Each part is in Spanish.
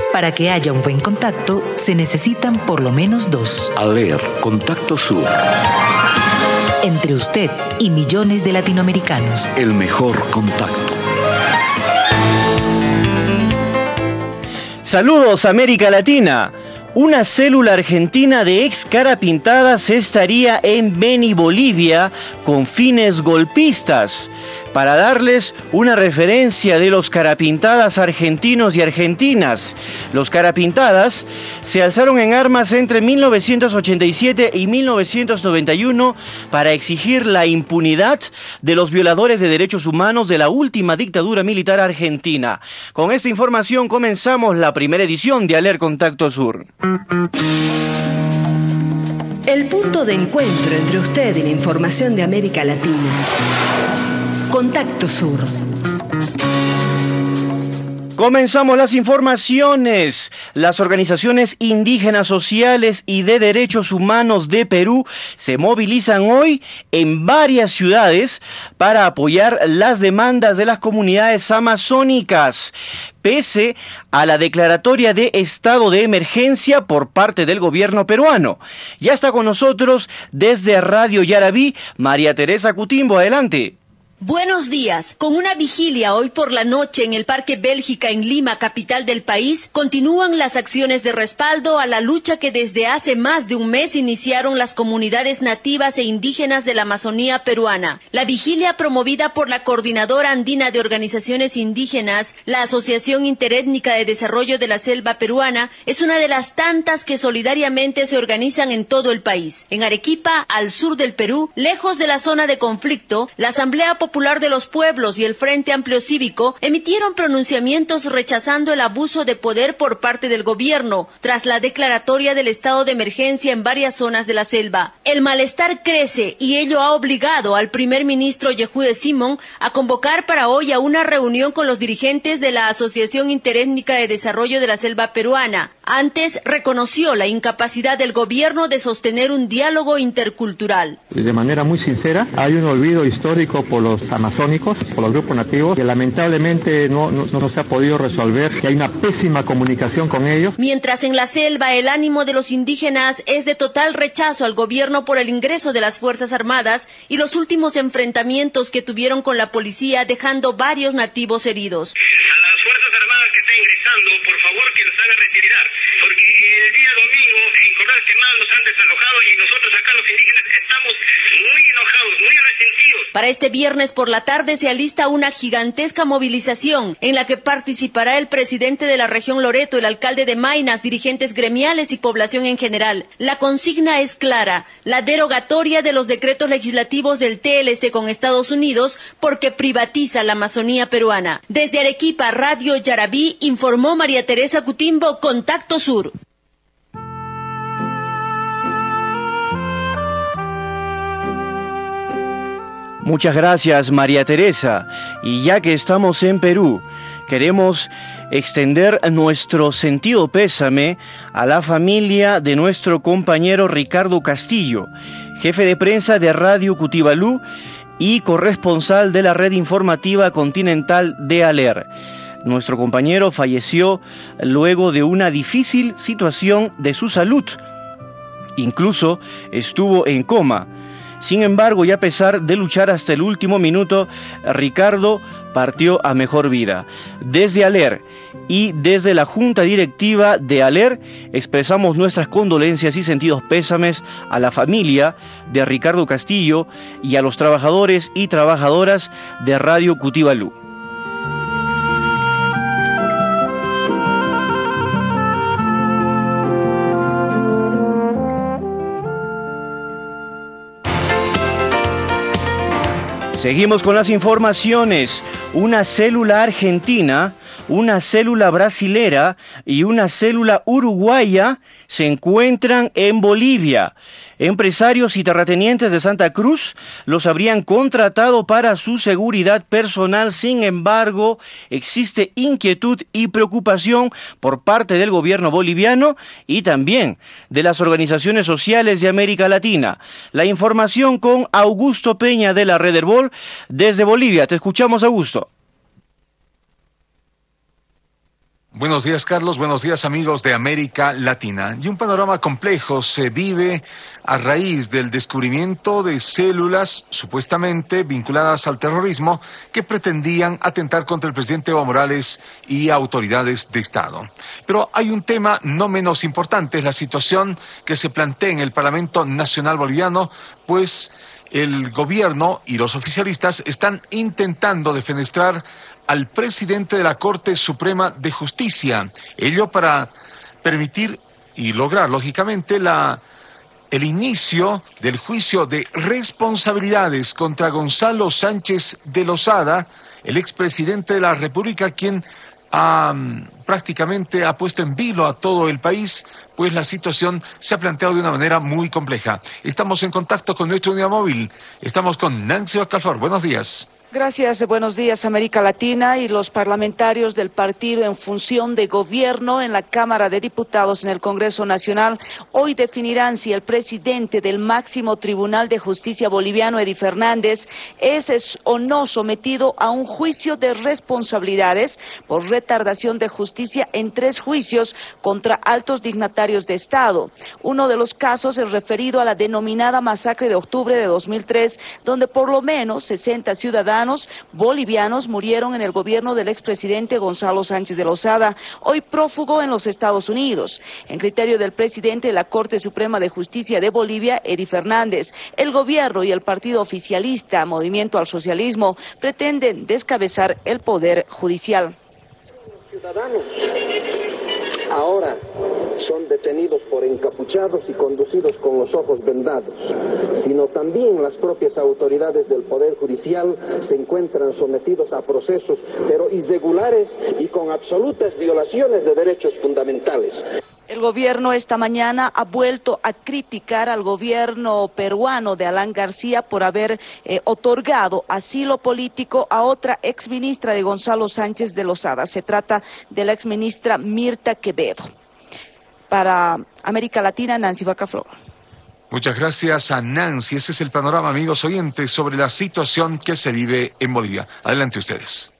Para que haya un buen contacto, se necesitan por lo menos dos. ALER, Contacto Sur. Entre usted y millones de latinoamericanos. El mejor contacto. Saludos, América Latina. Una célula argentina de ex carapintadas estaría en Beni, Bolivia, con fines golpistas. Para darles una referencia de los carapintadas argentinos y argentinas, los carapintadas se alzaron en armas entre 1987 y 1991 para exigir la impunidad de los violadores de derechos humanos de la última dictadura militar argentina. Con esta información comenzamos la primera edición de ALER Contacto Sur. El punto de encuentro entre usted y la información de América Latina. Contacto Sur. Comenzamos las informaciones. Las organizaciones indígenas sociales y de derechos humanos de Perú se movilizan hoy en varias ciudades para apoyar las demandas de las comunidades amazónicas, pese a la declaratoria de estado de emergencia por parte del gobierno peruano. Ya está con nosotros desde Radio Yarabí, María Teresa Cutimbo. Adelante. Buenos días. Con una vigilia hoy por la noche en el Parque Bélgica en Lima, capital del país, continúan las acciones de respaldo a la lucha que desde hace más de un mes iniciaron las comunidades nativas e indígenas de la Amazonía peruana. La vigilia, promovida por la Coordinadora Andina de Organizaciones Indígenas, la Asociación Interétnica de Desarrollo de la Selva Peruana, es una de las tantas que solidariamente se organizan en todo el país. En Arequipa, al sur del Perú, lejos de la zona de conflicto, la Asamblea Popular de los Pueblos y el Frente Amplio Cívico emitieron pronunciamientos rechazando el abuso de poder por parte del gobierno tras la declaratoria del estado de emergencia en varias zonas de la selva. El malestar crece y ello ha obligado al primer ministro Yehude Simón a convocar para hoy a una reunión con los dirigentes de la Asociación Interétnica de Desarrollo de la Selva Peruana. Antes reconoció la incapacidad del gobierno de sostener un diálogo intercultural. De manera muy sincera, hay un olvido histórico por los amazónicos, por los grupos nativos, que lamentablemente no se ha podido resolver, que hay una pésima comunicación con ellos. Mientras en la selva el ánimo de los indígenas es de total rechazo al gobierno por el ingreso de las Fuerzas Armadas y los últimos enfrentamientos que tuvieron con la policía, dejando varios nativos heridos. A las Fuerzas Armadas que están ingresando, por favor que los haga retirar, porque el día domingo en Corral Quemado los han desalojado y nosotros acá los indígenas estamos muy enojados, muy resentidos. Para este viernes por la tarde se alista una gigantesca movilización en la que participará el presidente de la región Loreto, el alcalde de Maynas, dirigentes gremiales y población en general. La consigna es clara: la derogatoria de los decretos legislativos del TLC con Estados Unidos porque privatiza la Amazonía peruana. Desde Arequipa, Radio Yarabí, informó María Teresa Cutimbo, Contacto Sur. Muchas gracias, María Teresa. Y ya que estamos en Perú, queremos extender nuestro sentido pésame a la familia de nuestro compañero Ricardo Castillo, jefe de prensa de Radio Cutibalú y corresponsal de la red informativa continental de ALER. Nuestro compañero falleció luego de una difícil situación de su salud. Incluso estuvo en coma. Sin embargo, y a pesar de luchar hasta el último minuto, Ricardo partió a mejor vida. Desde ALER y desde la Junta Directiva de ALER expresamos nuestras condolencias y sentidos pésames a la familia de Ricardo Castillo y a los trabajadores y trabajadoras de Radio Cutibalú. Seguimos con las informaciones. Una célula argentina, una célula brasilera y una célula uruguaya se encuentran en Bolivia. Empresarios y terratenientes de Santa Cruz los habrían contratado para su seguridad personal. Sin embargo, existe inquietud y preocupación por parte del gobierno boliviano y también de las organizaciones sociales de América Latina. La información con Augusto Peña de la Red Herbol desde Bolivia. Te escuchamos, Augusto. Buenos días, Carlos. Buenos días, amigos de América Latina. Y un panorama complejo se vive a raíz del descubrimiento de células supuestamente vinculadas al terrorismo que pretendían atentar contra el presidente Evo Morales y autoridades de Estado. Pero hay un tema no menos importante, es la situación que se plantea en el Parlamento Nacional Boliviano, pues el gobierno y los oficialistas están intentando defenestrar al presidente de la Corte Suprema de Justicia, ello para permitir y lograr, lógicamente, el inicio del juicio de responsabilidades contra Gonzalo Sánchez de Lozada, el expresidente de la República, quien prácticamente ha puesto en vilo a todo el país, pues la situación se ha planteado de una manera muy compleja. Estamos en contacto con nuestra unidad móvil, estamos con Nancy Ocalfor. Buenos días. Gracias, buenos días, América Latina. Y los parlamentarios del partido en función de gobierno en la Cámara de Diputados en el Congreso Nacional hoy definirán si el presidente del máximo Tribunal de Justicia boliviano, Edy Fernández, es o no sometido a un juicio de responsabilidades por retardación de justicia en 3 juicios contra altos dignatarios de Estado. Uno de los casos es referido a la denominada masacre de octubre de 2003, donde por lo menos 60 ciudadanos bolivianos murieron en el gobierno del expresidente Gonzalo Sánchez de Lozada, hoy prófugo en los Estados Unidos. En criterio del presidente de la Corte Suprema de Justicia de Bolivia, Edy Fernández, el gobierno y el partido oficialista Movimiento al Socialismo pretenden descabezar el poder judicial. Ciudadanos ahora son detenidos por encapuchados y conducidos con los ojos vendados, sino también las propias autoridades del Poder Judicial se encuentran sometidos a procesos, pero irregulares y con absolutas violaciones de derechos fundamentales. El gobierno esta mañana ha vuelto a criticar al gobierno peruano de Alan García por haber otorgado asilo político a otra exministra de Gonzalo Sánchez de Lozada. Se trata de la exministra Mirta Quevedo. Para América Latina, Nancy Ocalfor. Muchas gracias a Nancy. Ese es el panorama, amigos oyentes, sobre la situación que se vive en Bolivia. Adelante ustedes.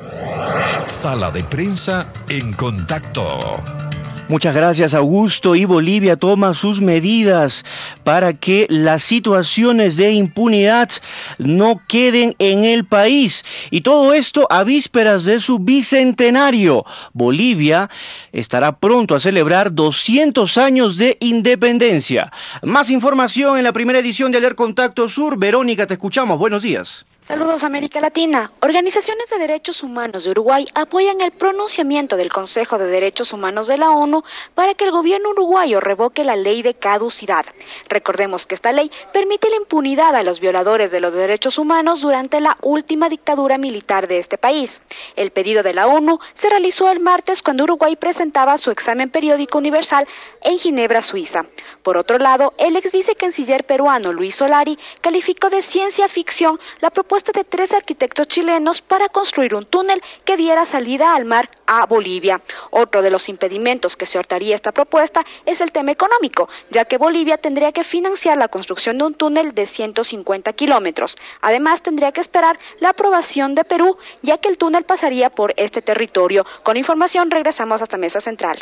Sala de prensa en contacto. Muchas gracias, Augusto. Y Bolivia toma sus medidas para que las situaciones de impunidad no queden en el país. Y todo esto a vísperas de su bicentenario. Bolivia estará pronto a celebrar 200 años de independencia. Más información en la primera edición de Aler Contacto Sur. Verónica, te escuchamos. Buenos días. Saludos, América Latina. Organizaciones de derechos humanos de Uruguay apoyan el pronunciamiento del Consejo de Derechos Humanos de la ONU para que el gobierno uruguayo revoque la ley de caducidad. Recordemos que esta ley permite la impunidad a los violadores de los derechos humanos durante la última dictadura militar de este país. El pedido de la ONU se realizó el martes cuando Uruguay presentaba su examen periódico universal en Ginebra, Suiza. Por otro lado, el ex vicecanciller peruano Luis Solari calificó de ciencia ficción la propuesta de 3 arquitectos chilenos para construir un túnel que diera salida al mar a Bolivia. Otro de los impedimentos que se hortaría esta propuesta es el tema económico, ya que Bolivia tendría que financiar la construcción de un túnel de 150 kilómetros. Además, tendría que esperar la aprobación de Perú, ya que el túnel pasaría por este territorio. Con información regresamos hasta Mesa Central.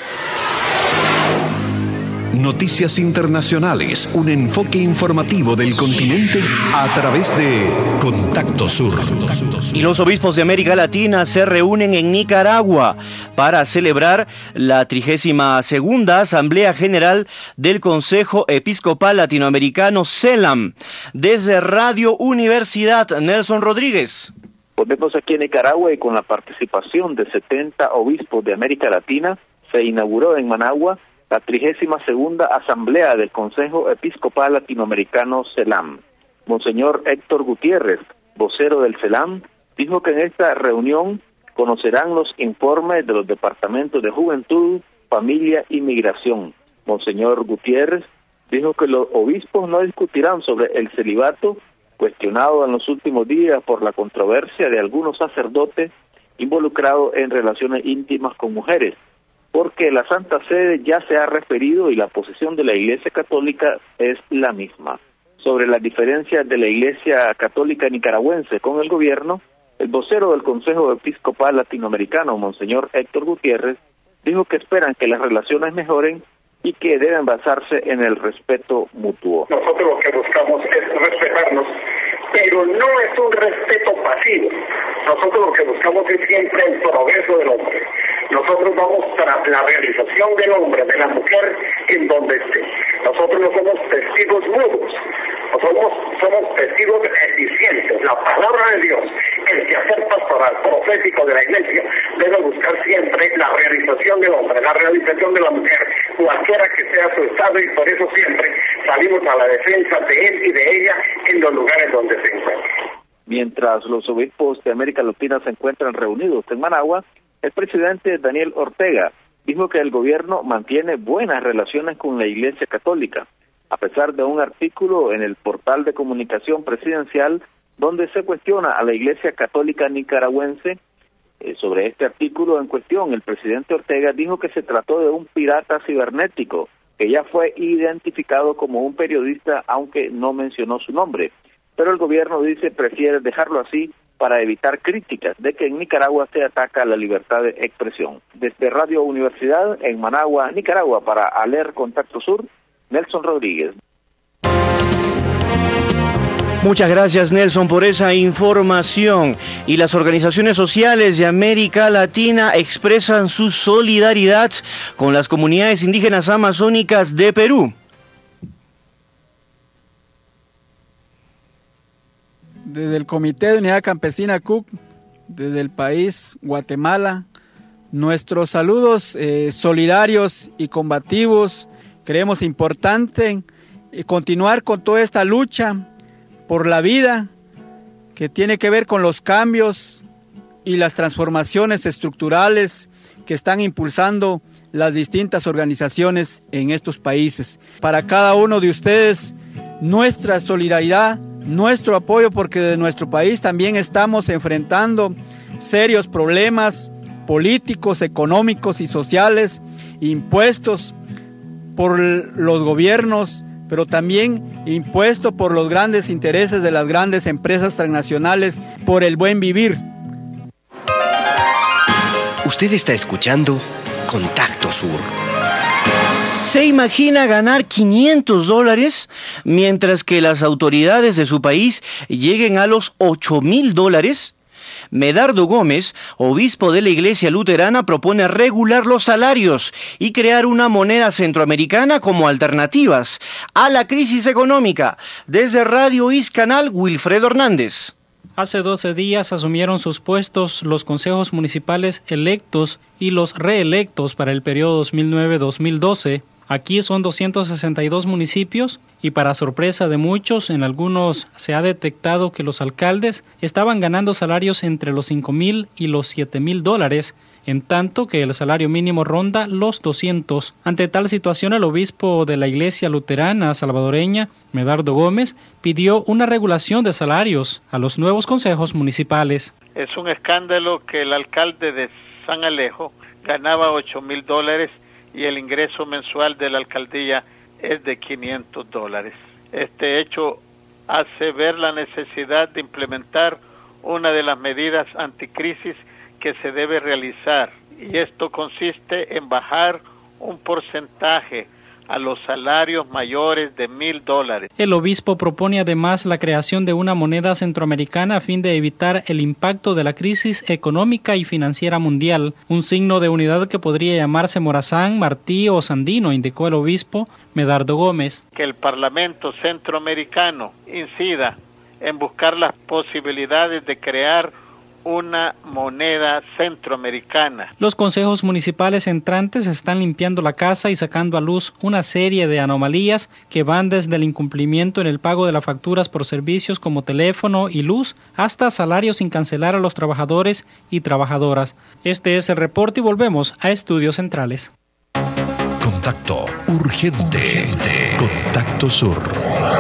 Noticias internacionales, un enfoque informativo del continente a través de Contacto Sur. Y los obispos de América Latina se reúnen en Nicaragua para celebrar la 32ª Asamblea General del Consejo Episcopal Latinoamericano CELAM. Desde Radio Universidad, Nelson Rodríguez. Volvemos aquí en Nicaragua y con la participación de 70 obispos de América Latina se inauguró en Managua la 32ª Asamblea del Consejo Episcopal Latinoamericano CELAM. Monseñor Héctor Gutiérrez, vocero del CELAM, dijo que en esta reunión conocerán los informes de los departamentos de Juventud, Familia y Migración. Monseñor Gutiérrez dijo que los obispos no discutirán sobre el celibato, cuestionado en los últimos días por la controversia de algunos sacerdotes involucrados en relaciones íntimas con mujeres, porque la Santa Sede ya se ha referido y la posición de la Iglesia Católica es la misma. Sobre las diferencias de la Iglesia Católica nicaragüense con el gobierno, El vocero del Consejo Episcopal Latinoamericano, Monseñor Héctor Gutiérrez, dijo que esperan que las relaciones mejoren y que deben basarse en el respeto mutuo. Nosotros lo que buscamos es respetarnos, pero no es un respeto pasivo. Nosotros lo que buscamos es siempre el progreso del hombre. Nosotros vamos para la realización del hombre, de la mujer, en donde esté. Nosotros no somos testigos mudos, somos testigos eficientes. La palabra de Dios, el quehacer pastoral, profético de la iglesia, debe buscar siempre la realización del hombre, la realización de la mujer, cualquiera que sea su estado, y por eso siempre salimos a la defensa de él y de ella en los lugares donde se encuentran. Mientras los obispos de América Latina se encuentran reunidos en Managua, el presidente Daniel Ortega dijo que el gobierno mantiene buenas relaciones con la Iglesia Católica, a pesar de un artículo en el portal de comunicación presidencial donde se cuestiona a la Iglesia Católica nicaragüense. Sobre este artículo en cuestión, el presidente Ortega dijo que se trató de un pirata cibernético, que ya fue identificado como un periodista, aunque no mencionó su nombre. Pero el gobierno dice prefiere dejarlo así para evitar críticas de que en Nicaragua se ataca la libertad de expresión. Desde Radio Universidad en Managua, Nicaragua, para ALER Contacto Sur, Nelson Rodríguez. Muchas gracias, Nelson, por esa información. Y las organizaciones sociales de América Latina expresan su solidaridad con las comunidades indígenas amazónicas de Perú. Desde el Comité de Unidad Campesina CUC, desde el país Guatemala, nuestros saludos solidarios y combativos. Creemos importante continuar con toda esta lucha por la vida que tiene que ver con los cambios y las transformaciones estructurales que están impulsando las distintas organizaciones en estos países. Para cada uno de ustedes, nuestra solidaridad, nuestro apoyo, porque de nuestro país también estamos enfrentando serios problemas políticos, económicos y sociales, impuestos por los gobiernos, pero también impuesto por los grandes intereses de las grandes empresas transnacionales por el buen vivir. Usted está escuchando Contacto Sur. ¿Se imagina ganar $500 mientras que las autoridades de su país lleguen a los $8,000? Medardo Gómez, obispo de la Iglesia Luterana, propone regular los salarios y crear una moneda centroamericana como alternativas a la crisis económica. Desde Radio Iscanal, Wilfredo Hernández. Hace 12 días asumieron sus puestos los consejos municipales electos y los reelectos para el periodo 2009-2012. Aquí son 262 municipios y para sorpresa de muchos, en algunos se ha detectado que los alcaldes estaban ganando salarios entre los $5,000 y los $7,000, en tanto que el salario mínimo ronda los 200. Ante tal situación, el obispo de la Iglesia Luterana salvadoreña, Medardo Gómez, pidió una regulación de salarios a los nuevos consejos municipales. Es un escándalo que el alcalde de San Alejo ganaba $8,000 y el ingreso mensual de la alcaldía es de $500. Este hecho hace ver la necesidad de implementar una de las medidas anticrisis que se debe realizar, y esto consiste en bajar un porcentaje a los salarios mayores de $1,000. El obispo propone además la creación de una moneda centroamericana a fin de evitar el impacto de la crisis económica y financiera mundial, un signo de unidad que podría llamarse Morazán, Martí o Sandino, indicó el obispo Medardo Gómez. Que el Parlamento centroamericano incida en buscar las posibilidades de crear una moneda centroamericana. Los consejos municipales entrantes están limpiando la casa y sacando a luz una serie de anomalías que van desde el incumplimiento en el pago de las facturas por servicios como teléfono y luz hasta salarios sin cancelar a los trabajadores y trabajadoras. Este es el reporte y volvemos a Estudios Centrales. Contacto urgente. Contacto Sur.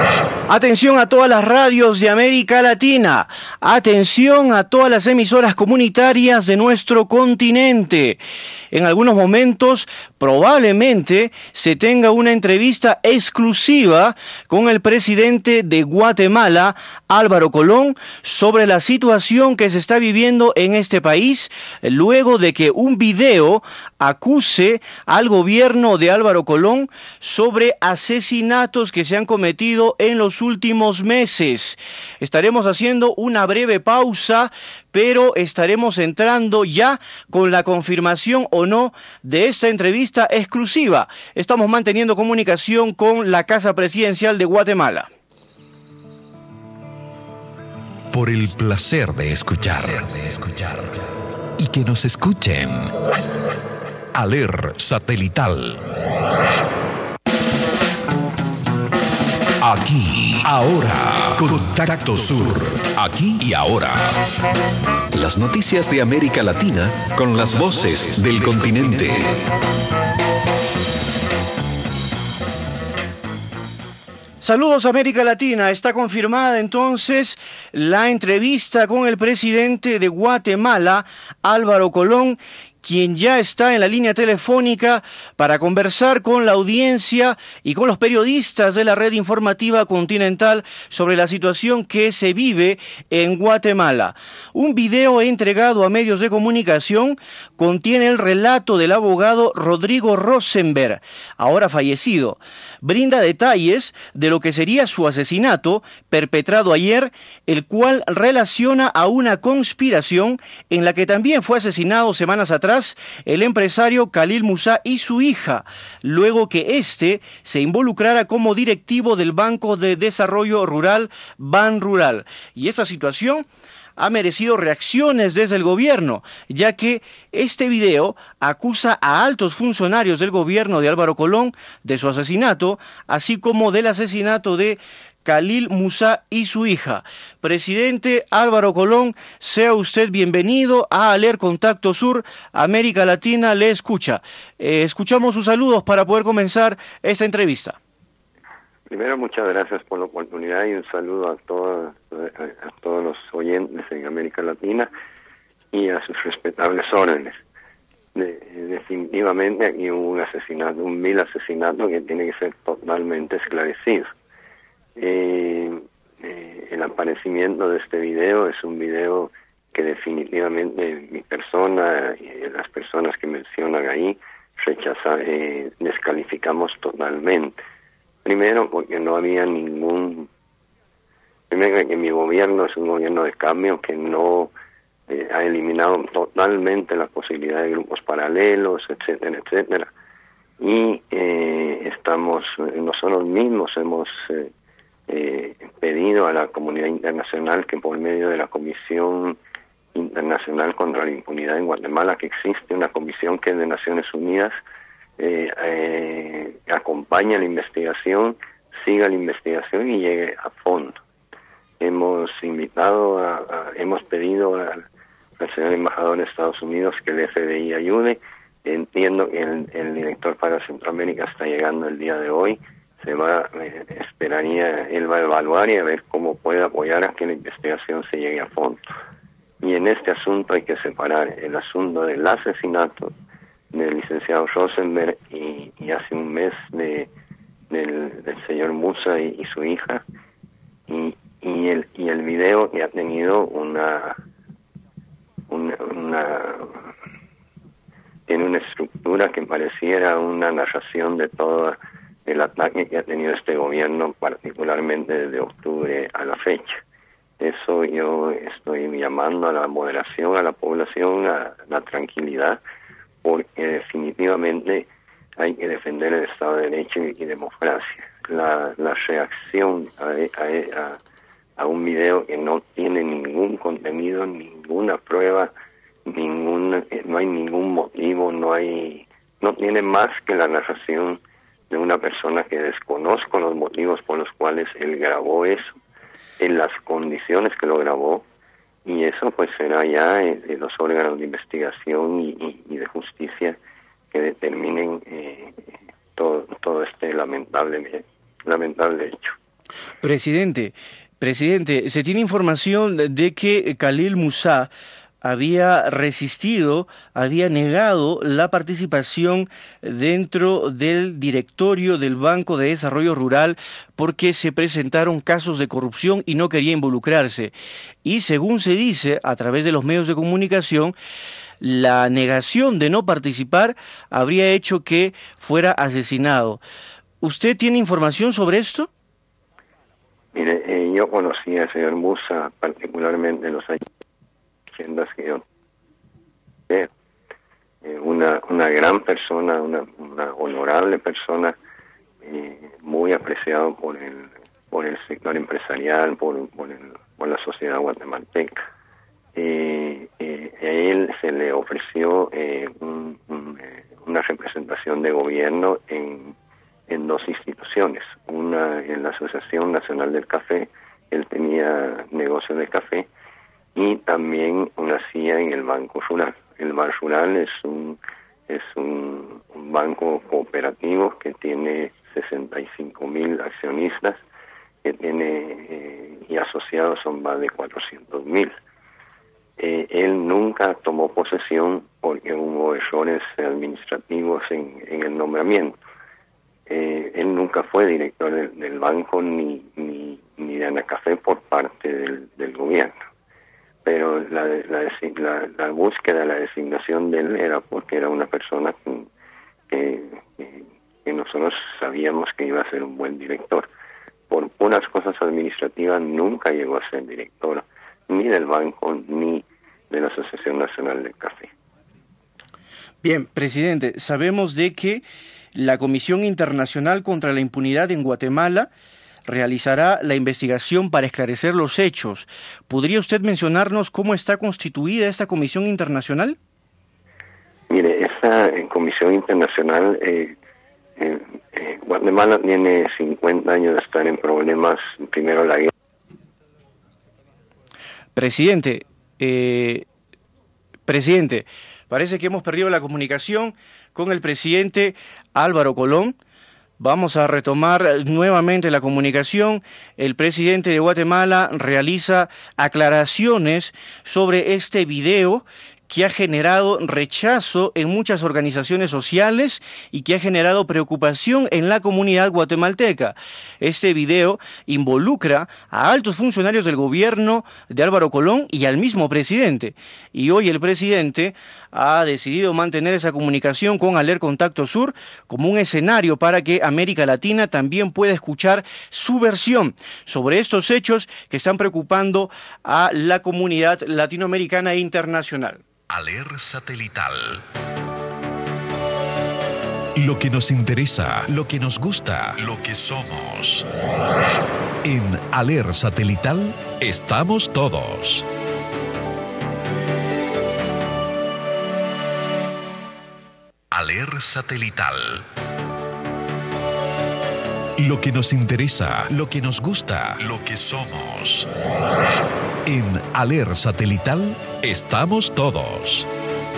Atención a todas las radios de América Latina, atención a todas las emisoras comunitarias de nuestro continente. En algunos momentos probablemente se tenga una entrevista exclusiva con el presidente de Guatemala, Álvaro Colón, sobre la situación que se está viviendo en este país, luego de que un video acuse al gobierno de Álvaro Colón sobre asesinatos que se han cometido en los últimos meses. Estaremos haciendo una breve pausa, pero estaremos entrando ya con la confirmación o no de esta entrevista exclusiva. Estamos manteniendo comunicación con la Casa Presidencial de Guatemala. Por el placer de escuchar. Y que nos escuchen. Aler Satelital. Aquí, ahora, Contacto Sur. Aquí y ahora. Las noticias de América Latina con las voces del continente. Saludos América Latina, está confirmada entonces la entrevista con el presidente de Guatemala, Álvaro Colón, quien ya está en la línea telefónica para conversar con la audiencia y con los periodistas de la red informativa continental sobre la situación que se vive en Guatemala. Un video entregado a medios de comunicación contiene el relato del abogado Rodrigo Rosenberg, ahora fallecido. Brinda detalles de lo que sería su asesinato perpetrado ayer, el cual relaciona a una conspiración en la que también fue asesinado semanas atrás el empresario Khalil Musa y su hija, luego que éste se involucrara como directivo del Banco de Desarrollo Rural, Banrural. Y esta situación ha merecido reacciones desde el gobierno, ya que este video acusa a altos funcionarios del gobierno de Álvaro Colón de su asesinato, así como del asesinato de Khalil Musa y su hija. Presidente Álvaro Colón, sea usted bienvenido a Aler Contacto Sur, América Latina le escucha. Escuchamos sus saludos para poder comenzar esta entrevista. Primero, muchas gracias por la oportunidad y un saludo a todos los oyentes en América Latina y a sus respetables órdenes. Definitivamente aquí hubo un asesinato, un vil asesinato que tiene que ser totalmente esclarecido. El aparecimiento de este video es un video que definitivamente mi persona y las personas que mencionan ahí descalificamos totalmente. Primero porque no había primero que mi gobierno es un gobierno de cambio que no ha eliminado totalmente la posibilidad de grupos paralelos, etcétera, etcétera. Y nosotros mismos hemos pedido a la comunidad internacional que por medio de la Comisión Internacional contra la Impunidad en Guatemala, que existe una comisión que es de Naciones Unidas, acompaña la investigación, siga la investigación y llegue a fondo. Hemos pedido al señor embajador de Estados Unidos que el FBI ayude. Entiendo que el director para Centroamérica está llegando el día de hoy. Él va a evaluar y a ver cómo puede apoyar a que la investigación se llegue a fondo. Y en este asunto hay que separar el asunto del asesinato del licenciado Rosenberg y hace un mes del señor Musa y su hija y el video que ha tenido tiene una estructura que pareciera una narración de todo el ataque que ha tenido este gobierno, particularmente desde octubre a la fecha. Eso yo estoy llamando a la moderación, a la población, a la tranquilidad, porque definitivamente hay que defender el Estado de Derecho y democracia. La reacción a un video que no tiene ningún contenido, ninguna prueba, no hay ningún motivo, no tiene más que la narración de una persona que desconozco los motivos por los cuales él grabó eso, en las condiciones que lo grabó, y eso pues será ya de los órganos de investigación y de justicia que determinen todo este lamentable hecho. Presidente, se tiene información de que Khalil Musa había resistido, había negado la participación dentro del directorio del Banco de Desarrollo Rural porque se presentaron casos de corrupción y no quería involucrarse. Y según se dice a través de los medios de comunicación, la negación de no participar habría hecho que fuera asesinado. ¿Usted tiene información sobre esto? Mire, yo conocí al señor Musa particularmente en los años 80 que yo una gran persona, una honorable persona, muy apreciado por el sector empresarial, por la sociedad guatemalteca. A él se le ofreció una representación de gobierno en dos instituciones, una en la Asociación Nacional del Café, él tenía negocio de café, y también una silla en el Banco Rural. El Banco Rural es un banco cooperativo que tiene 65,000 accionistas, que tiene y asociados son más de 400,000. Él nunca tomó posesión porque hubo errores administrativos en el nombramiento. Él nunca fue director del banco ni de Anacafé por parte del gobierno. Pero la búsqueda de la designación de él era porque era una persona que nosotros sabíamos que iba a ser un buen director. Por unas cosas administrativas nunca llegó a ser director ni del banco ni de la Asociación Nacional del Café. Bien, presidente, sabemos de que la Comisión Internacional contra la Impunidad en Guatemala realizará la investigación para esclarecer los hechos. ¿Podría usted mencionarnos cómo está constituida esta comisión internacional? Mire, esta comisión internacional, Guatemala tiene 50 años de estar en problemas, primero la guerra. Presidente, parece que hemos perdido la comunicación con el presidente Álvaro Colón. Vamos a retomar nuevamente la comunicación. El presidente de Guatemala realiza aclaraciones sobre este video que ha generado rechazo en muchas organizaciones sociales y que ha generado preocupación en la comunidad guatemalteca. Este video involucra a altos funcionarios del gobierno de Álvaro Colón y al mismo presidente. Y hoy el presidente ha decidido mantener esa comunicación con Aler Contacto Sur como un escenario para que América Latina también pueda escuchar su versión sobre estos hechos que están preocupando a la comunidad latinoamericana e internacional. Aler Satelital. Lo que nos interesa, lo que nos gusta, lo que somos. En Aler Satelital estamos todos. Aler Satelital. Lo que nos interesa, lo que nos gusta, lo que somos. En Aler Satelital estamos todos.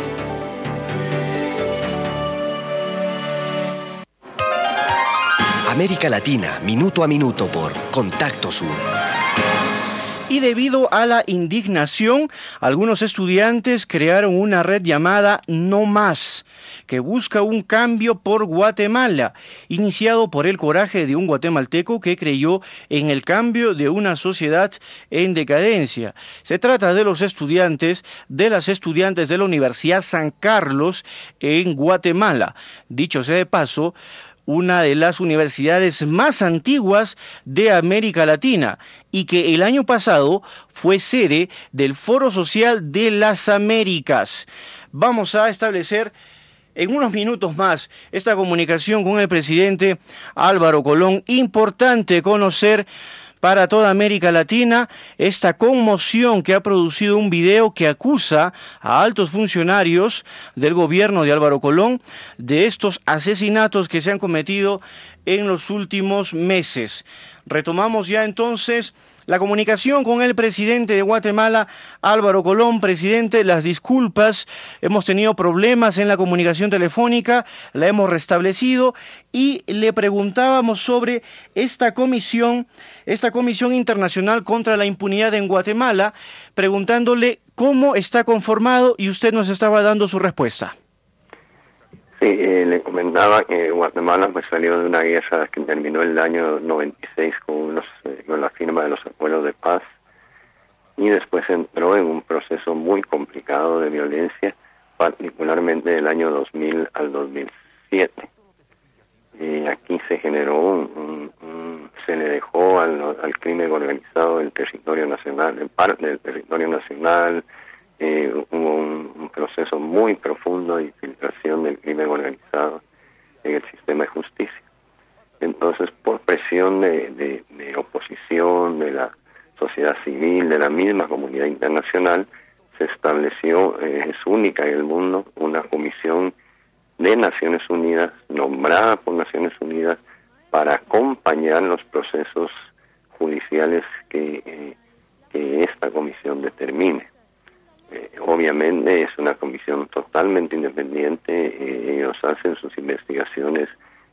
América Latina, minuto a minuto por Contacto Sur. Y debido a la indignación, algunos estudiantes crearon una red llamada No Más, que busca un cambio por Guatemala, iniciado por el coraje de un guatemalteco que creyó en el cambio de una sociedad en decadencia. Se trata de los estudiantes, de las estudiantes de la Universidad San Carlos en Guatemala. Dicho sea de paso, una de las universidades más antiguas de América Latina y que el año pasado fue sede del Foro Social de las Américas. Vamos a establecer en unos minutos más esta comunicación con el presidente Álvaro Colón. Importante conocer para toda América Latina esta conmoción que ha producido un video que acusa a altos funcionarios del gobierno de Álvaro Colón de estos asesinatos que se han cometido en los últimos meses. Retomamos ya entonces la comunicación con el presidente de Guatemala, Álvaro Colón. Presidente, las disculpas, hemos tenido problemas en la comunicación telefónica, la hemos restablecido y le preguntábamos sobre esta comisión internacional contra la impunidad en Guatemala, preguntándole cómo está conformado y usted nos estaba dando su respuesta. Sí, le comentaba que Guatemala pues salió de una guerra que terminó el año 96 con la firma de los acuerdos de paz y después entró en un proceso muy complicado de violencia, particularmente del año 2000 al 2007. Aquí se generó se le dejó al crimen organizado el territorio nacional, en parte del territorio nacional. Hubo un proceso muy profundo de infiltración del crimen organizado en el sistema de justicia. Entonces, por presión de oposición, de la sociedad civil, de la misma comunidad internacional, se estableció, es única en el mundo, una comisión de Naciones Unidas, nombrada por Naciones Unidas, para acompañar los procesos judiciales que esta comisión determine. Obviamente es una comisión totalmente independiente, ellos hacen sus investigaciones,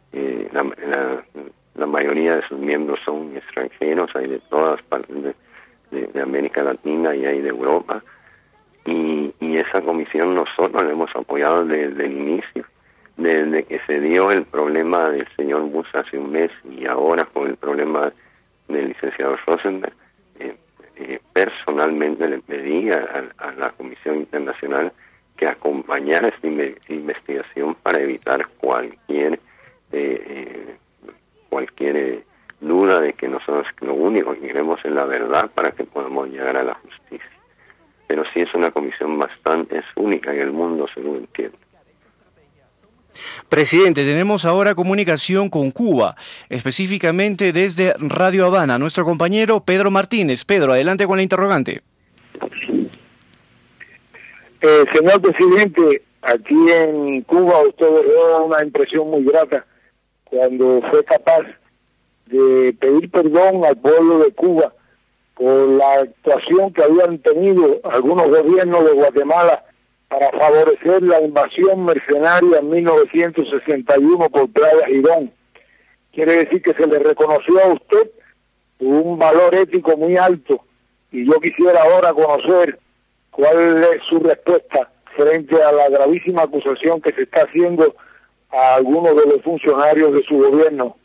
la mayoría de sus miembros son extranjeros, hay de todas partes de América Latina y hay de Europa, y esa comisión nosotros la hemos apoyado desde el inicio, desde que se dio el problema del señor Bush hace un mes y ahora con el problema del licenciado Rosenberg. Personalmente le pedí a la Comisión Internacional que acompañara esta investigación para evitar cualquier duda de que nosotros lo único que queremos es la verdad para que podamos llegar a la justicia. Pero sí es una comisión es única en el mundo, según entiendo. Presidente, tenemos ahora comunicación con Cuba, específicamente desde Radio Habana, nuestro compañero Pedro Martínez. Pedro, adelante con la interrogante. Señor presidente, aquí en Cuba usted dio una impresión muy grata cuando fue capaz de pedir perdón al pueblo de Cuba por la actuación que habían tenido algunos gobiernos de Guatemala para favorecer la invasión mercenaria en 1961 por Playa Girón. Quiere decir que se le reconoció a usted un valor ético muy alto, y yo quisiera ahora conocer cuál es su respuesta frente a la gravísima acusación que se está haciendo a algunos de los funcionarios de su gobierno.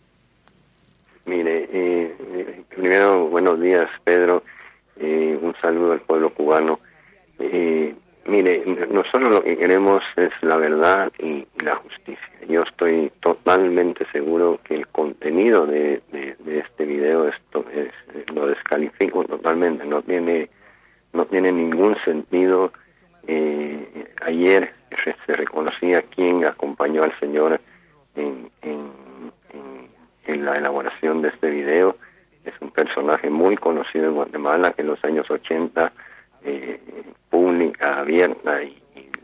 Mire, primero, buenos días, Pedro, un saludo al pueblo cubano. Mire, nosotros lo que queremos es la verdad y la justicia. Yo estoy totalmente seguro que el contenido de este video lo descalifico totalmente. No tiene ningún sentido. Ayer se reconocía quién acompañó al señor en la elaboración de este video. Es un personaje muy conocido en Guatemala que en los años 80 pública, abierta y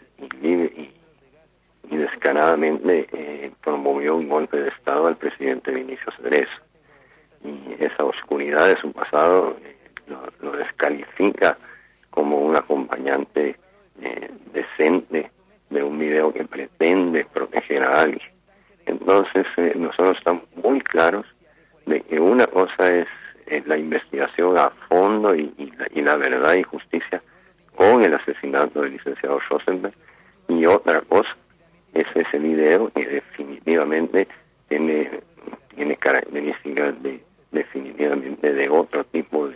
descaradamente promovió un golpe de Estado al presidente Vinicio Cerezo. Y esa oscuridad de su pasado lo descalifica como un acompañante decente de un video que pretende proteger a alguien. Entonces nosotros estamos muy claros de que una cosa es la investigación a fondo y la verdad y justicia con el asesinato del licenciado Rosenberg, y otra cosa es ese video que definitivamente tiene características definitivamente de otro tipo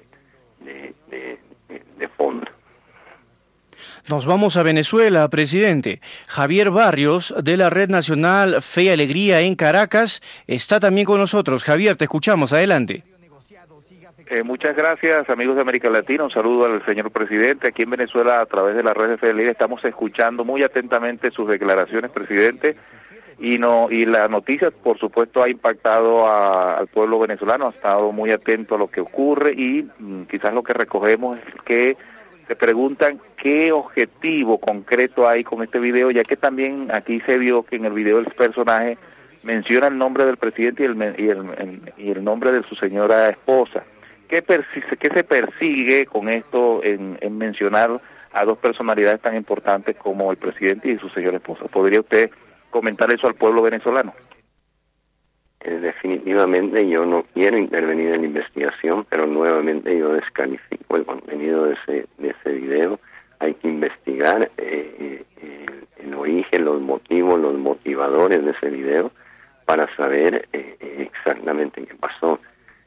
de fondo. Nos vamos a Venezuela, presidente. Javier Barrios, de la Red Nacional Fe y Alegría en Caracas, está también con nosotros. Javier, te escuchamos, adelante. Muchas gracias, amigos de América Latina. Un saludo al señor presidente. Aquí en Venezuela, a través de la red de Fe y Alegría, estamos escuchando muy atentamente sus declaraciones, presidente. Y la noticia, por supuesto, ha impactado al pueblo venezolano. Ha estado muy atento a lo que ocurre y quizás lo que recogemos es que se preguntan qué objetivo concreto hay con este video, ya que también aquí se vio que en el video el personaje menciona el nombre del presidente y el nombre de su señora esposa. ¿Qué se persigue con esto en mencionar a dos personalidades tan importantes como el presidente y su señora esposa? ¿Podría usted comentar eso al pueblo venezolano? Definitivamente yo no quiero intervenir en la investigación, pero nuevamente yo descalifico el contenido de ese video. Hay que investigar el origen, los motivos, los motivadores de ese video para saber exactamente qué pasó.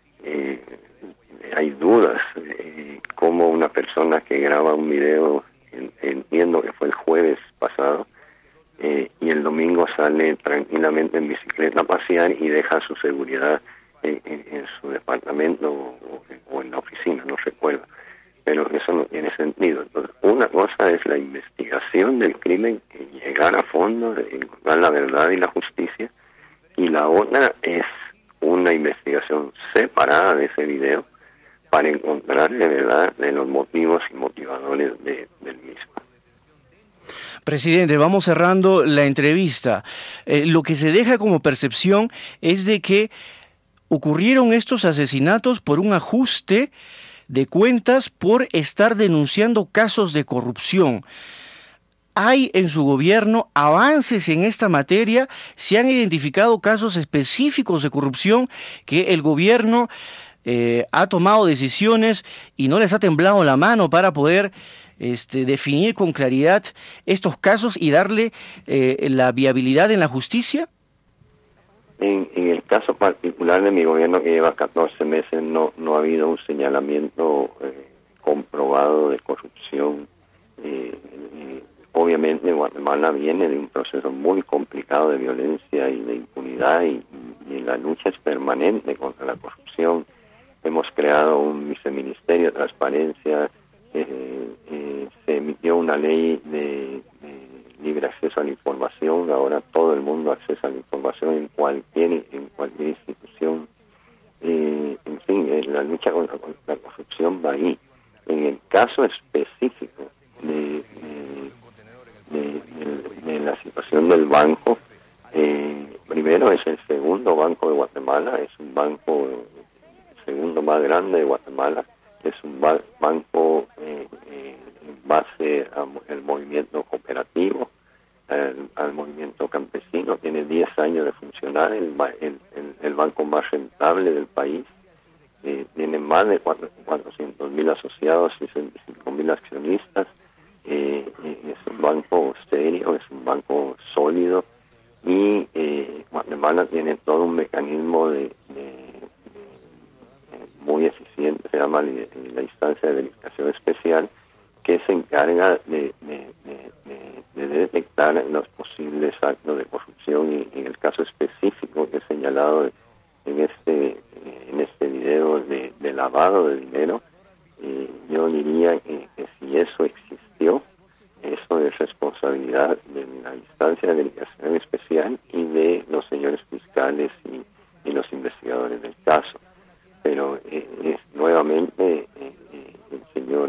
Hay dudas, como una persona que graba un video, entiendo que fue el jueves pasado, y el domingo sale tranquilamente en bicicleta a pasear y deja su seguridad en su departamento o en la oficina, no recuerdo. Pero eso no tiene sentido. Entonces, una cosa es la investigación del crimen, llegar a fondo, encontrar la verdad y la justicia, y la otra es una investigación separada de ese video para encontrar la verdad de los motivos y motivadores del mismo. Presidente, vamos cerrando la entrevista. Lo que se deja como percepción es de que ocurrieron estos asesinatos por un ajuste de cuentas por estar denunciando casos de corrupción. ¿Hay en su gobierno avances en esta materia? ¿Se han identificado casos específicos de corrupción que el gobierno ha tomado decisiones y no les ha temblado la mano para poder definir con claridad estos casos y darle la viabilidad en la justicia? En el caso particular de mi gobierno, que lleva 14 meses, no ha habido un señalamiento comprobado de corrupción. Obviamente Guatemala viene de un proceso muy complicado de violencia y de impunidad, y la lucha es permanente contra la corrupción. Hemos creado un viceministerio de transparencia, se emitió una ley de libre acceso a la información. Ahora todo el mundo accesa a la información en cualquier institución. En fin, la lucha contra la corrupción va ahí. En el caso específico de la situación del banco, primero es el segundo banco de Guatemala, es un banco segundo más grande de Guatemala, es un banco en base al movimiento cooperativo, al movimiento campesino. Tiene 10 años de funcionar, el banco más rentable del país. Tiene más de 400,000 asociados y 65,000 accionistas. Es un banco serio, es un banco sólido, y Guatemala tiene todo un mecanismo muy eficiente, se llama la instancia de verificación especial, que se encarga de detectar los posibles actos de corrupción. Y en el caso específico que he señalado en este video de lavado de dinero, yo diría que si eso existió, eso es responsabilidad de la instancia de verificación especial y de los señores fiscales y los investigadores del caso. Pero nuevamente el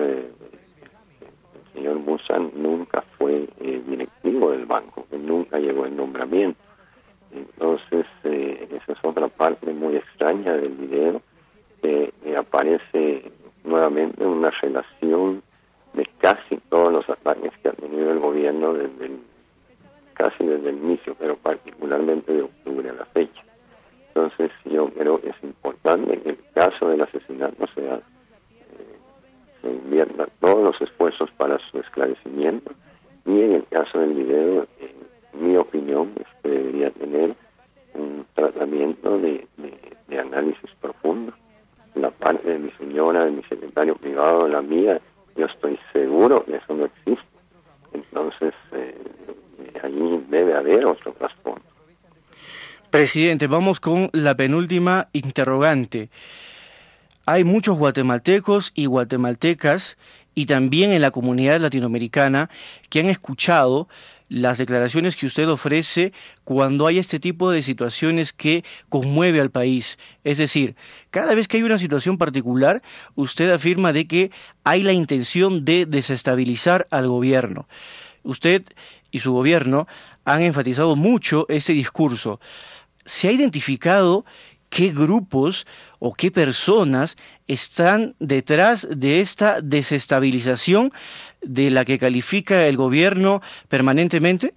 señor Musan nunca fue directivo del banco, nunca llegó el nombramiento. Entonces esa es otra parte muy extraña del video, que aparece nuevamente una relación de casi todos los ataques que ha tenido el gobierno casi desde el inicio, pero particularmente de octubre a la fecha. Entonces yo creo que es importante que el caso del asesinato se inviertan todos los esfuerzos para su esclarecimiento, y en el caso del video, en mi opinión, es que debería tener un tratamiento de análisis profundo. La parte de mi señora, de mi secretario privado, de la mía, yo estoy seguro que eso no existe. Entonces allí debe haber otro trasfondo. Presidente, vamos con la penúltima interrogante. Hay muchos guatemaltecos y guatemaltecas, y también en la comunidad latinoamericana, que han escuchado las declaraciones que usted ofrece cuando hay este tipo de situaciones que conmueve al país. Es decir, cada vez que hay una situación particular, usted afirma de que hay la intención de desestabilizar al gobierno. Usted y su gobierno han enfatizado mucho ese discurso. ¿Se ha identificado qué grupos o qué personas están detrás de esta desestabilización de la que califica el gobierno permanentemente?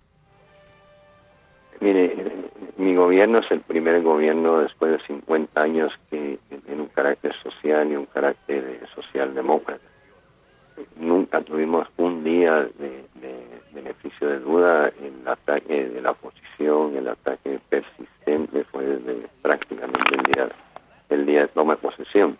Mire, mi gobierno es el primer gobierno después de 50 años que tiene un carácter social y un carácter socialdemócrata. Nunca tuvimos un día de beneficio de duda. El ataque de la oposición, el ataque persistente fue desde prácticamente el día de toma de posesión.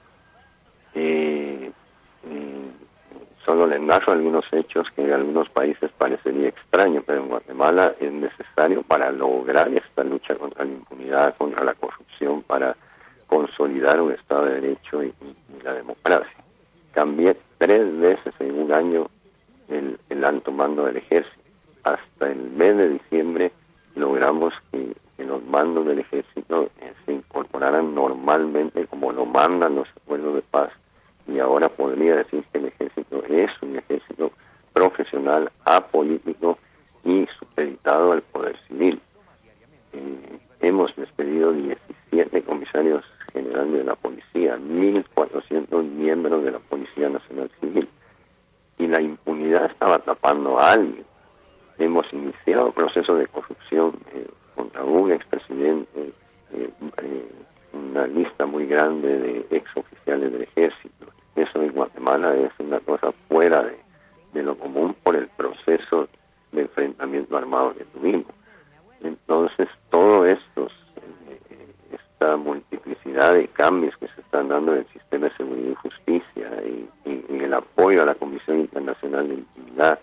Solo les narro algunos hechos que en algunos países parecería extraño, pero en Guatemala es necesario para lograr esta lucha contra la impunidad, contra la corrupción, para consolidar un Estado de Derecho y la democracia. Cambié 3 veces en un año el alto mando del ejército. Hasta el mes de diciembre logramos que los mandos del ejército se incorporaran normalmente como lo mandan los acuerdos de paz, y ahora podría decir que el ejército es un ejército profesional, apolítico y supeditado al poder civil. Hemos despedido 17 comisarios generales de la policía, 1.400 miembros de la Policía Nacional Civil, y la impunidad estaba tapando a alguien. Hemos iniciado procesos de corrupción contra un expresidente, una lista muy grande de exoficiales del ejército. Eso en Guatemala es una cosa fuera de lo común por el proceso de enfrentamiento armado que tuvimos. Entonces, todo esta multiplicidad de cambios que se están dando en el sistema de seguridad y justicia y el apoyo a la Comisión Internacional de Impunidad,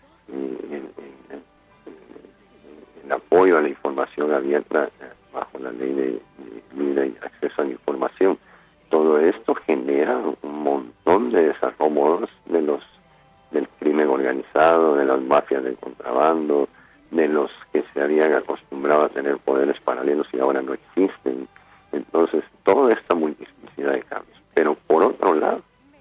el apoyo a la información abierta bajo la ley de libre acceso a la información, todo esto genera un montón de desacomodos del crimen organizado, de las mafias del contrabando, de los que se habían acostumbrado a tener poderes paralelos y ahora no existen. Entonces, toda esta multiplicidad de cambios. Pero por otro lado,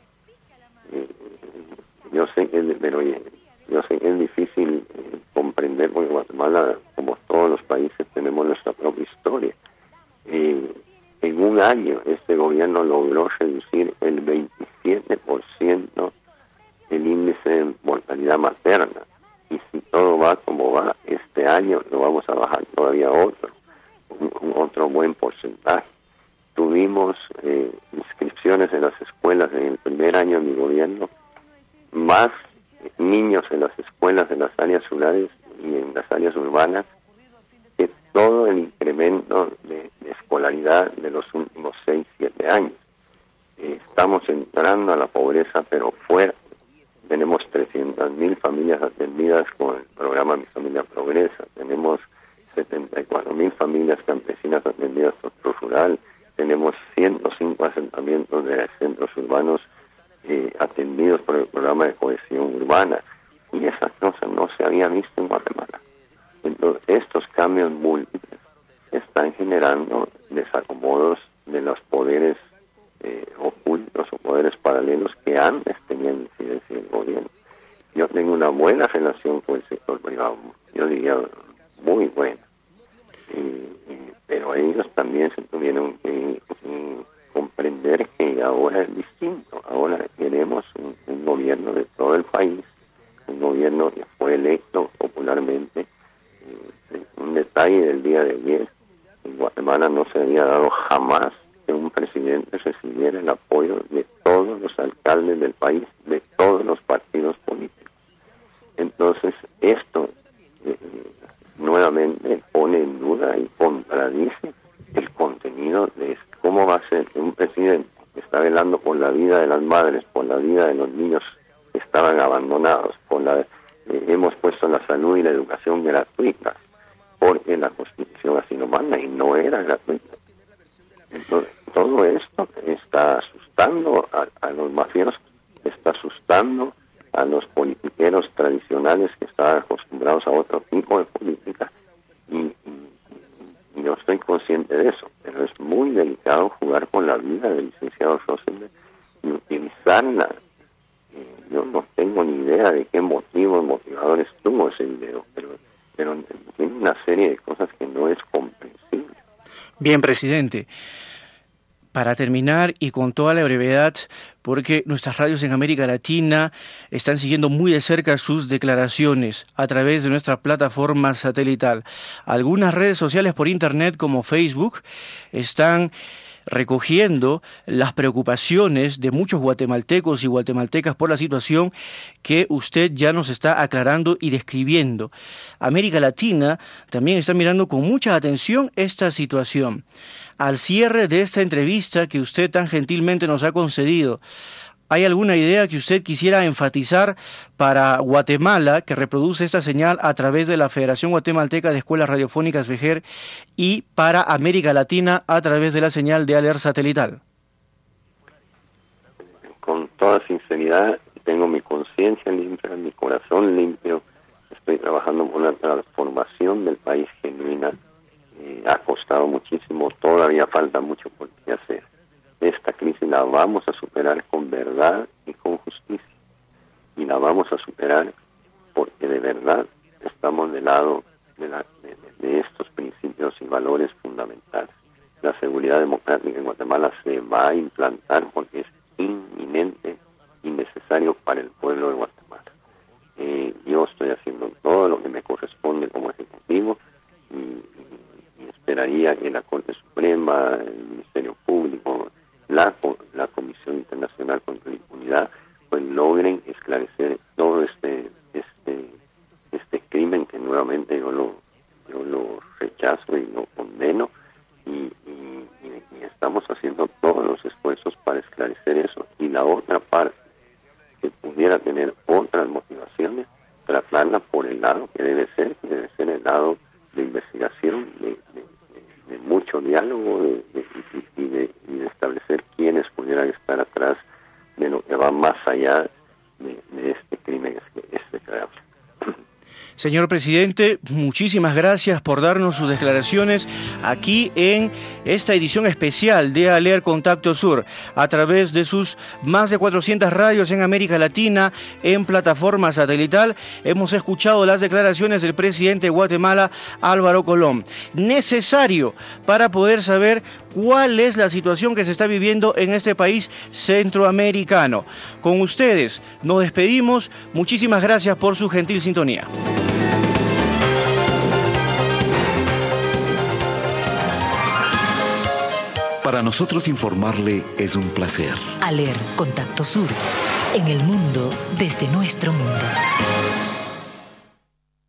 yo sé que es difícil comprender, porque Guatemala, como todos los países, tenemos nuestra propia historia. En un año este gobierno logró reducir el 27% el índice de mortalidad materna, y si todo va como va, este año lo vamos a bajar todavía otro buen porcentaje. Tuvimos inscripciones en las escuelas en el primer año de mi gobierno, más niños en las escuelas en las áreas rurales y en las áreas urbanas que todo el incremento de escolaridad de los últimos 6-7 años. Estamos entrando a la pobreza, pero fuerte. Tenemos 300.000 familias atendidas con el programa Mi Familia Progresa. Tenemos 74.000 familias campesinas atendidas por Prorural. Tenemos 105 asentamientos de centros urbanos atendidos por el programa de cohesión urbana. Y esas cosas no se habían visto en Guatemala. Entonces, estos cambios múltiples están generando desacomodos de los poderes ocultos o poderes paralelos que antes tenían incidencia en el gobierno. Yo tengo una buena relación con el sector privado, yo diría muy buena, pero ellos también se tuvieron que comprender que ahora es distinto. Ahora queremos un gobierno de todo el país, un gobierno que fue electo popularmente. Un detalle del día de ayer: en Guatemala no se había dado jamás que un presidente recibiera el apoyo de todos los alcaldes del país, de todos los partidos políticos. Entonces, esto nuevamente pone en duda y contradice el contenido de cómo va a ser un presidente que está velando por la vida de las madres, por la vida de los niños que estaban abandonados, hemos puesto la salud y la educación gratuitas, porque la Constitución así lo manda, y no era gratuita. Entonces, todo esto está asustando a los mafiosos, está asustando a los politiqueros tradicionales que estaban acostumbrados a otro tipo de política, y yo estoy consciente de eso, pero es muy delicado jugar con la vida del licenciado Rosenberg y utilizarla. Yo no tengo ni idea de qué motivadores tuvo ese video, pero tiene una serie de cosas que no es comprensible. Bien, presidente. Para terminar y con toda la brevedad, porque nuestras radios en América Latina están siguiendo muy de cerca sus declaraciones a través de nuestra plataforma satelital. Algunas redes sociales por internet como Facebook están recogiendo las preocupaciones de muchos guatemaltecos y guatemaltecas por la situación que usted ya nos está aclarando y describiendo. América Latina también está mirando con mucha atención esta situación. Al cierre de esta entrevista que usted tan gentilmente nos ha concedido, ¿hay alguna idea que usted quisiera enfatizar para Guatemala, que reproduce esta señal a través de la Federación Guatemalteca de Escuelas Radiofónicas FEGER, y para América Latina a través de la señal de ALER satelital? Con toda sinceridad, tengo mi conciencia limpia, mi corazón limpio. Estoy trabajando por una transformación del país genuina. Ha costado muchísimo, todavía falta mucho por qué hacer. Esta crisis la vamos a superar con verdad y con justicia. Y la vamos a superar porque de verdad estamos del lado de estos principios y valores fundamentales. La seguridad democrática en Guatemala se va a implantar porque es inminente y necesario para el pueblo de Guatemala. Yo estoy haciendo todo lo que me corresponde como ejecutivo y esperaría que la Corte Suprema, el Ministerio Público, la Comisión Internacional contra la Impunidad, pues logren esclarecer todo este crimen que nuevamente yo lo rechazo y lo condeno, y estamos haciendo todos los esfuerzos para esclarecer eso. Y la otra parte, que pudiera tener otras motivaciones, tratarla por el lado que debe ser el lado de investigación, de mucho diálogo y de establecer quiénes pudieran estar atrás de lo que va más allá de este crimen execrable. Señor presidente, muchísimas gracias por darnos sus declaraciones aquí en esta edición especial de ALER Contacto Sur, a través de sus más de 400 radios en América Latina, en plataforma satelital. Hemos escuchado las declaraciones del presidente de Guatemala, Álvaro Colom. Necesario para poder saber cuál es la situación que se está viviendo en este país centroamericano. Con ustedes nos despedimos. Muchísimas gracias por su gentil sintonía. Para nosotros informarle es un placer. ALER Contacto Sur, en el mundo desde nuestro mundo.